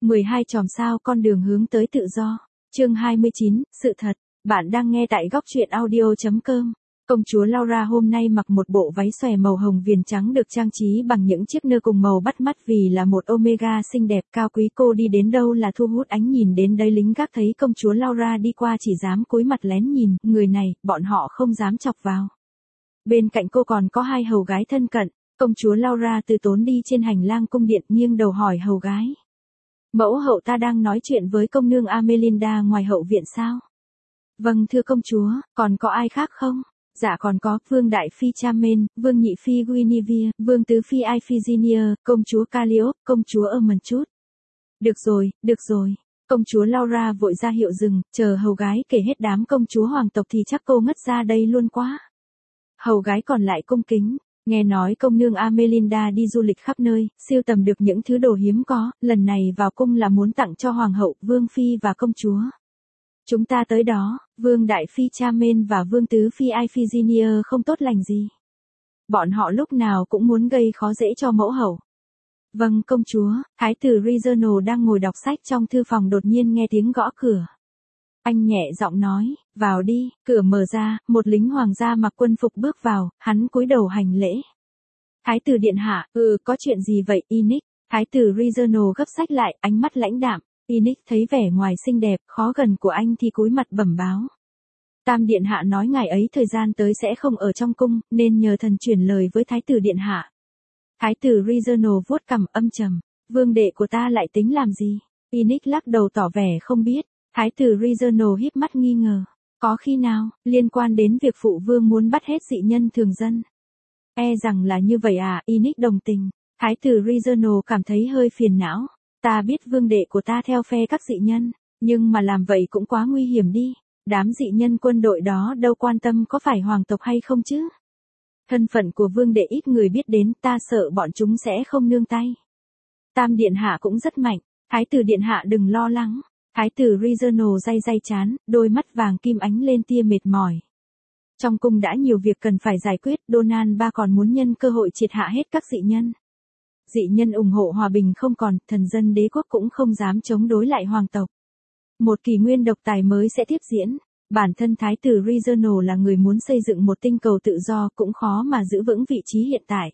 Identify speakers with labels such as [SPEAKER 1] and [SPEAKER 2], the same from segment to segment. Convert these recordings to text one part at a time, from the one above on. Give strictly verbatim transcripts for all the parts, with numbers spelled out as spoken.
[SPEAKER 1] mười hai chòm sao con đường hướng tới tự do. Chương hai mươi chín, sự thật. Bạn đang nghe tại góc truyện audio chấm com. Công chúa Laura hôm nay mặc một bộ váy xòe màu hồng viền trắng được trang trí bằng những chiếc nơ cùng màu bắt mắt vì là một Omega xinh đẹp cao quý. Cô đi đến đâu là thu hút ánh nhìn đến đây. Lính gác thấy công chúa Laura đi qua chỉ dám cúi mặt lén nhìn, người này, bọn họ không dám chọc vào. Bên cạnh cô còn có hai hầu gái thân cận. Công chúa Laura từ tốn đi trên hành lang cung điện, nghiêng đầu hỏi hầu gái. Mẫu hậu ta đang nói chuyện với công nương Amelinda ngoài hậu viện sao? Vâng thưa công chúa, còn có ai khác không? Dạ còn có, vương đại phi Charmaine, vương nhị phi Guinevere, vương tứ phi Iphigenia, công chúa Calliope, công chúa Ermenchut. Được rồi, được rồi. Công chúa Laura vội ra hiệu dừng, chờ hầu gái kể hết đám công chúa hoàng tộc thì chắc cô ngất ra đây luôn quá. Hầu gái còn lại cung kính. Nghe nói công nương Amelinda đi du lịch khắp nơi, siêu tầm được những thứ đồ hiếm có, lần này vào cung là muốn tặng cho hoàng hậu, vương phi và công chúa. Chúng ta tới đó, vương đại phi Charmaine và vương tứ phi Iphigenia không tốt lành gì. Bọn họ lúc nào cũng muốn gây khó dễ cho mẫu hậu. Vâng công chúa, thái tử Reginald đang ngồi đọc sách trong thư phòng đột nhiên nghe tiếng gõ cửa. Anh nhẹ giọng nói, vào đi, cửa mở ra, một lính hoàng gia mặc quân phục bước vào, hắn cúi đầu hành lễ. Thái tử điện hạ, ừ, có chuyện gì vậy, Inic? Thái tử Reginald gấp sách lại, ánh mắt lãnh đạm. Inic thấy vẻ ngoài xinh đẹp, khó gần của anh thì cúi mặt bẩm báo. Tam điện hạ nói ngày ấy thời gian tới sẽ không ở trong cung, nên nhờ thần chuyển lời với thái tử điện hạ. Thái tử Reginald vuốt cằm âm trầm, vương đệ của ta lại tính làm gì? Inic lắc đầu tỏ vẻ không biết. Thái tử Reginald híp mắt nghi ngờ. Có khi nào, liên quan đến việc phụ vương muốn bắt hết dị nhân thường dân? E rằng là như vậy à, Inic đồng tình. Thái tử Reginald cảm thấy hơi phiền não. Ta biết vương đệ của ta theo phe các dị nhân, nhưng mà làm vậy cũng quá nguy hiểm đi. Đám dị nhân quân đội đó đâu quan tâm có phải hoàng tộc hay không chứ. Thân phận của vương đệ ít người biết đến, ta sợ bọn chúng sẽ không nương tay. Tam điện hạ cũng rất mạnh, thái tử điện hạ đừng lo lắng. Thái tử Reginald day day chán, đôi mắt vàng kim ánh lên tia mệt mỏi. Trong cung đã nhiều việc cần phải giải quyết, Donald ba còn muốn nhân cơ hội triệt hạ hết các dị nhân. Dị nhân ủng hộ hòa bình không còn, thần dân đế quốc cũng không dám chống đối lại hoàng tộc. Một kỷ nguyên độc tài mới sẽ tiếp diễn. Bản thân thái tử Reginald là người muốn xây dựng một tinh cầu tự do cũng khó mà giữ vững vị trí hiện tại.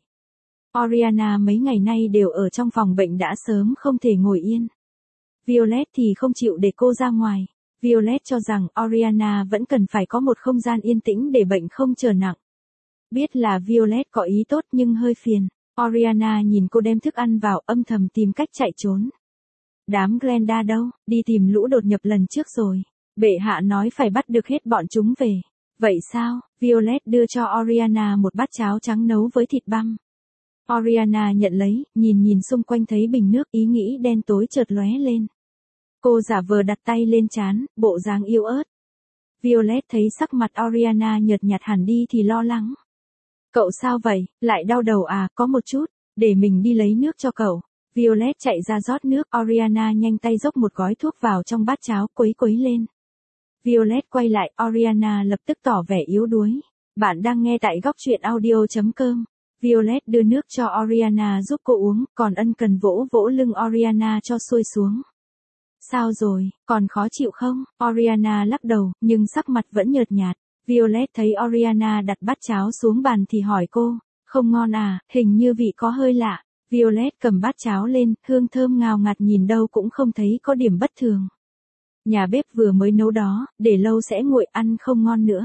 [SPEAKER 1] Oriana mấy ngày nay đều ở trong phòng bệnh đã sớm không thể ngồi yên. Violet thì không chịu để cô ra ngoài. Violet cho rằng Oriana vẫn cần phải có một không gian yên tĩnh để bệnh không trở nặng. Biết là Violet có ý tốt nhưng hơi phiền. Oriana nhìn cô đem thức ăn vào âm thầm tìm cách chạy trốn. Đám Glenda đâu, đi tìm lũ đột nhập lần trước rồi. Bệ hạ nói phải bắt được hết bọn chúng về. Vậy sao? Violet đưa cho Oriana một bát cháo trắng nấu với thịt băm. Oriana nhận lấy, nhìn nhìn xung quanh thấy bình nước, ý nghĩ đen tối chợt lóe lên. Cô giả vờ đặt tay lên trán, bộ dáng yếu ớt. Violet thấy sắc mặt Oriana nhợt nhạt hẳn đi thì lo lắng. Cậu sao vậy, lại đau đầu à, có một chút, để mình đi lấy nước cho cậu. Violet chạy ra rót nước, Oriana nhanh tay dốc một gói thuốc vào trong bát cháo, quấy quấy lên. Violet quay lại, Oriana lập tức tỏ vẻ yếu đuối. Bạn đang nghe tại góc truyện audio chấm com. Violet đưa nước cho Oriana giúp cô uống, còn ân cần vỗ vỗ lưng Oriana cho xuôi xuống. Sao rồi, còn khó chịu không? Oriana lắc đầu, nhưng sắc mặt vẫn nhợt nhạt. Violet thấy Oriana đặt bát cháo xuống bàn thì hỏi cô, không ngon à, hình như vị có hơi lạ. Violet cầm bát cháo lên, hương thơm ngào ngạt nhìn đâu cũng không thấy có điểm bất thường. Nhà bếp vừa mới nấu đó, để lâu sẽ nguội ăn không ngon nữa.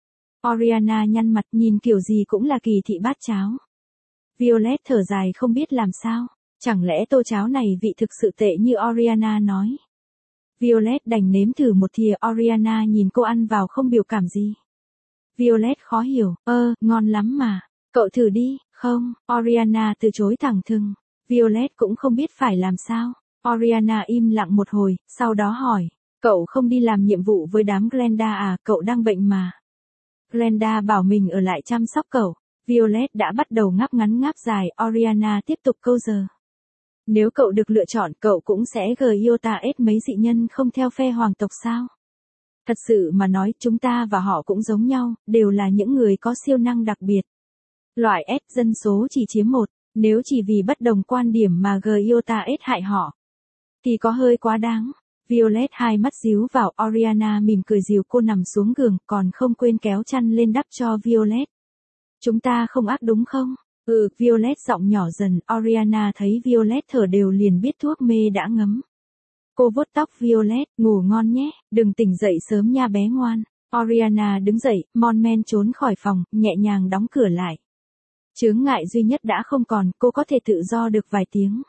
[SPEAKER 1] Oriana nhăn mặt nhìn kiểu gì cũng là kỳ thị bát cháo. Violet thở dài không biết làm sao, chẳng lẽ tô cháo này vị thực sự tệ như Oriana nói. Violet đành nếm thử một thìa, Oriana nhìn cô ăn vào không biểu cảm gì. Violet khó hiểu, ơ, ngon lắm mà, cậu thử đi, không, Oriana từ chối thẳng thừng. Violet cũng không biết phải làm sao. Oriana im lặng một hồi, sau đó hỏi, cậu không đi làm nhiệm vụ với đám Glenda à, cậu đang bệnh mà. Glenda bảo mình ở lại chăm sóc cậu. Violet đã bắt đầu ngáp ngắn ngáp dài, Oriana tiếp tục câu giờ. Nếu cậu được lựa chọn, cậu cũng sẽ Giota ết mấy dị nhân không theo phe hoàng tộc sao? Thật sự mà nói, chúng ta và họ cũng giống nhau, đều là những người có siêu năng đặc biệt. Loại S dân số chỉ chiếm một, nếu chỉ vì bất đồng quan điểm mà Giota ết hại họ. thì có hơi quá đáng. Violet hai mắt díu vào, Oriana mỉm cười dìu cô nằm xuống giường, còn không quên kéo chăn lên đắp cho Violet. Chúng ta không ác đúng không? Ừ, Violet giọng nhỏ dần, Oriana thấy Violet thở đều liền biết thuốc mê đã ngấm. Cô vuốt tóc Violet, ngủ ngon nhé, đừng tỉnh dậy sớm nha bé ngoan. Oriana đứng dậy, mon men trốn khỏi phòng, nhẹ nhàng đóng cửa lại. Chướng ngại duy nhất đã không còn, cô có thể tự do được vài tiếng.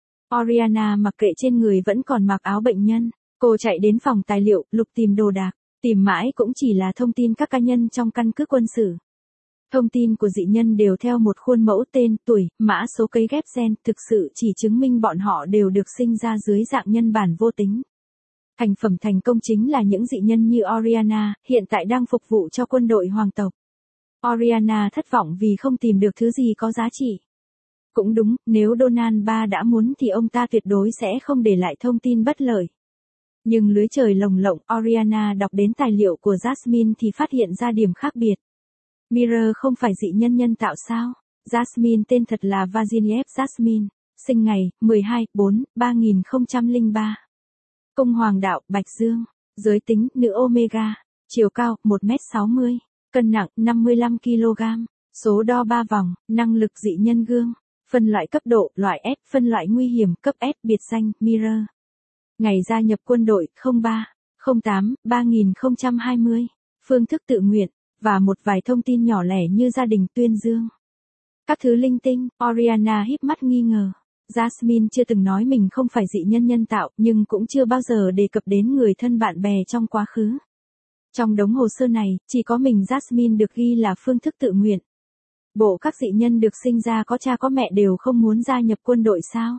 [SPEAKER 1] Oriana mặc kệ trên người vẫn còn mặc áo bệnh nhân, cô chạy đến phòng tài liệu, lục tìm đồ đạc, tìm mãi cũng chỉ là thông tin các cá nhân trong căn cước quân sự. Thông tin của dị nhân đều theo một khuôn mẫu tên, tuổi, mã số cấy ghép gen, thực sự chỉ chứng minh bọn họ đều được sinh ra dưới dạng nhân bản vô tính. Thành phẩm thành công chính là những dị nhân như Oriana, hiện tại đang phục vụ cho quân đội hoàng tộc. Oriana thất vọng vì không tìm được thứ gì có giá trị. Cũng đúng, nếu Donald ba đã muốn thì ông ta tuyệt đối sẽ không để lại thông tin bất lợi. Nhưng lưới trời lồng lộng, Oriana đọc đến tài liệu của Jasmine thì phát hiện ra điểm khác biệt. Mirror không phải dị nhân nhân tạo sao? Jasmine tên thật là Vasiliev Jasmine, sinh ngày mười hai bốn ba nghìn không trăm lẻ ba. Cung hoàng đạo Bạch Dương, giới tính nữ Omega, chiều cao một mét sáu mươi, cân nặng năm mươi lăm ki lô gam, số đo ba vòng, năng lực dị nhân gương, phân loại cấp độ loại S, phân loại nguy hiểm cấp S, biệt danh Mirror. Ngày gia nhập quân đội không ba không tám ba nghìn không trăm hai mươi, phương thức tự nguyện, và một vài thông tin nhỏ lẻ như gia đình tuyên dương. Các thứ linh tinh, Oriana híp mắt nghi ngờ. Jasmine chưa từng nói mình không phải dị nhân nhân tạo, nhưng cũng chưa bao giờ đề cập đến người thân bạn bè trong quá khứ. Trong đống hồ sơ này, chỉ có mình Jasmine được ghi là phương thức tự nguyện. Bộ các dị nhân được sinh ra có cha có mẹ đều không muốn gia nhập quân đội sao?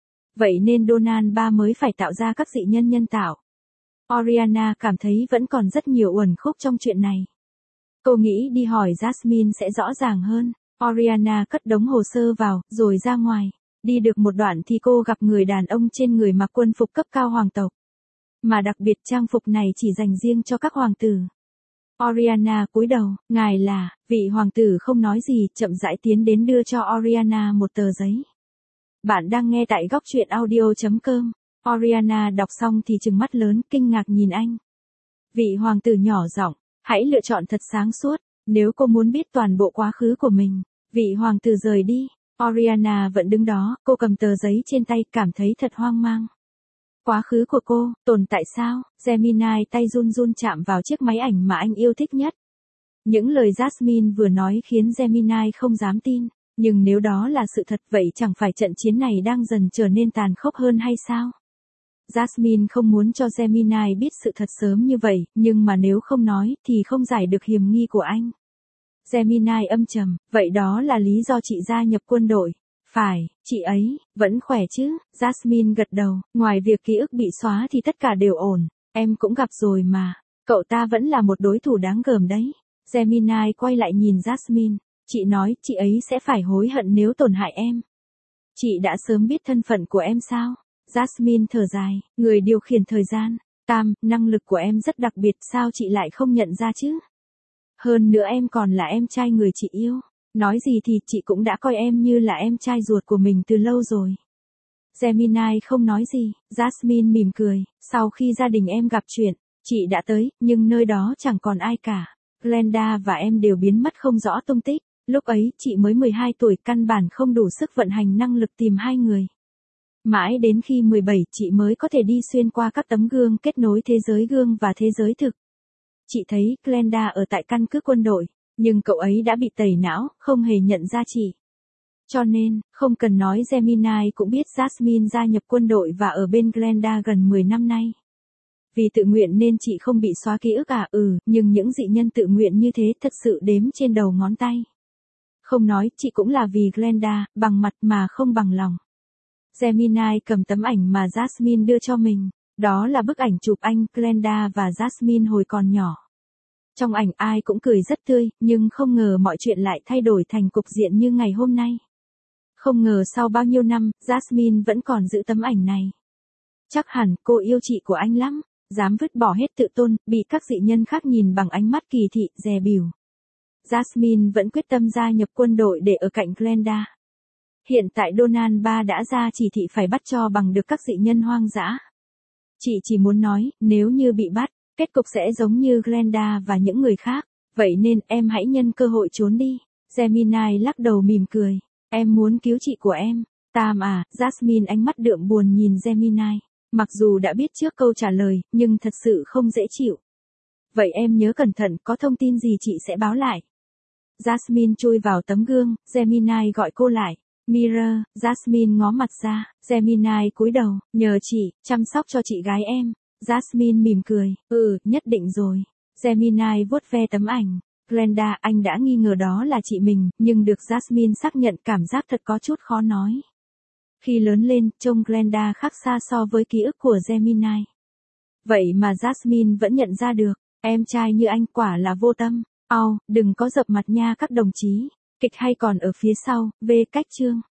[SPEAKER 1] Vậy nên Donald ba mới phải tạo ra các dị nhân nhân tạo. Oriana cảm thấy vẫn còn rất nhiều uẩn khúc trong chuyện này. Cô nghĩ đi hỏi Jasmine sẽ rõ ràng hơn. Oriana cất đống hồ sơ vào, rồi ra ngoài. Đi được một đoạn thì cô gặp người đàn ông trên người mặc quân phục cấp cao hoàng tộc. Mà đặc biệt trang phục này chỉ dành riêng cho các hoàng tử. Oriana cúi đầu, ngài là, vị hoàng tử không nói gì, chậm rãi tiến đến đưa cho Oriana một tờ giấy. Bạn đang nghe tại góc truyện audio chấm com. Oriana đọc xong thì trừng mắt lớn, kinh ngạc nhìn anh. Vị hoàng tử nhỏ giọng, hãy lựa chọn thật sáng suốt, nếu cô muốn biết toàn bộ quá khứ của mình. Vị hoàng tử rời đi, Oriana vẫn đứng đó, cô cầm tờ giấy trên tay, cảm thấy thật hoang mang. Quá khứ của cô, tồn tại sao? Gemini tay run run chạm vào chiếc máy ảnh mà anh yêu thích nhất. Những lời Jasmine vừa nói khiến Gemini không dám tin, nhưng nếu đó là sự thật vậy chẳng phải trận chiến này đang dần trở nên tàn khốc hơn hay sao? Jasmine không muốn cho Gemini biết sự thật sớm như vậy, nhưng mà nếu không nói thì không giải được hiểm nghi của anh. Gemini âm trầm, vậy đó là lý do chị gia nhập quân đội. Phải, chị ấy, vẫn khỏe chứ? Jasmine gật đầu, ngoài việc ký ức bị xóa thì tất cả đều ổn, em cũng gặp rồi mà, cậu ta vẫn là một đối thủ đáng gờm đấy. Gemini quay lại nhìn Jasmine, chị nói chị ấy sẽ phải hối hận nếu tổn hại em. Chị đã sớm biết thân phận của em sao? Jasmine thở dài, người điều khiển thời gian, Tam, năng lực của em rất đặc biệt, sao chị lại không nhận ra chứ? Hơn nữa em còn là em trai người chị yêu. Nói gì thì chị cũng đã coi em như là em trai ruột của mình từ lâu rồi. Gemini không nói gì, Jasmine mỉm cười, sau khi gia đình em gặp chuyện, chị đã tới, nhưng nơi đó chẳng còn ai cả. Glenda và em đều biến mất không rõ tung tích, lúc ấy chị mới mười hai tuổi, căn bản không đủ sức vận hành năng lực tìm hai người. Mãi đến khi mười bảy chị mới có thể đi xuyên qua các tấm gương kết nối thế giới gương và thế giới thực. Chị thấy Glenda ở tại căn cứ quân đội. Nhưng cậu ấy đã bị tẩy não, không hề nhận ra chị. Cho nên, không cần nói Gemini cũng biết Jasmine gia nhập quân đội và ở bên Glenda gần mười năm nay. Vì tự nguyện nên chị không bị xóa ký ức à? Ừ, nhưng những dị nhân tự nguyện như thế thật sự đếm trên đầu ngón tay. Không nói, chị cũng là vì Glenda, bằng mặt mà không bằng lòng. Gemini cầm tấm ảnh mà Jasmine đưa cho mình. Đó là bức ảnh chụp anh, Glenda và Jasmine hồi còn nhỏ. Trong ảnh ai cũng cười rất tươi, nhưng không ngờ mọi chuyện lại thay đổi thành cục diện như ngày hôm nay. Không ngờ sau bao nhiêu năm, Jasmine vẫn còn giữ tấm ảnh này. Chắc hẳn cô yêu chị của anh lắm, dám vứt bỏ hết tự tôn, bị các dị nhân khác nhìn bằng ánh mắt kỳ thị, dè bỉu. Jasmine vẫn quyết tâm gia nhập quân đội để ở cạnh Glenda. Hiện tại Donald ba đã ra chỉ thị phải bắt cho bằng được các dị nhân hoang dã. Chị chỉ muốn nói, nếu như bị bắt, kết cục sẽ giống như Glenda và những người khác, vậy nên em hãy nhân cơ hội trốn đi. Gemini lắc đầu mỉm cười. Em muốn cứu chị của em. Tam à, Jasmine ánh mắt đượm buồn nhìn Gemini. Mặc dù đã biết trước câu trả lời, nhưng thật sự không dễ chịu. Vậy em nhớ cẩn thận, có thông tin gì chị sẽ báo lại. Jasmine chui vào tấm gương, Gemini gọi cô lại. Mirror, Jasmine ngó mặt ra, Gemini cúi đầu, nhờ chị, chăm sóc cho chị gái em. Jasmine mỉm cười, ừ, nhất định rồi. Gemini vuốt ve tấm ảnh. Glenda, anh đã nghi ngờ đó là chị mình, nhưng được Jasmine xác nhận cảm giác thật có chút khó nói. Khi lớn lên, trông Glenda khác xa so với ký ức của Gemini. Vậy mà Jasmine vẫn nhận ra được, em trai như anh quả là vô tâm. Au, đừng có dập mặt nha các đồng chí. Kịch hay còn ở phía sau, về cách chương.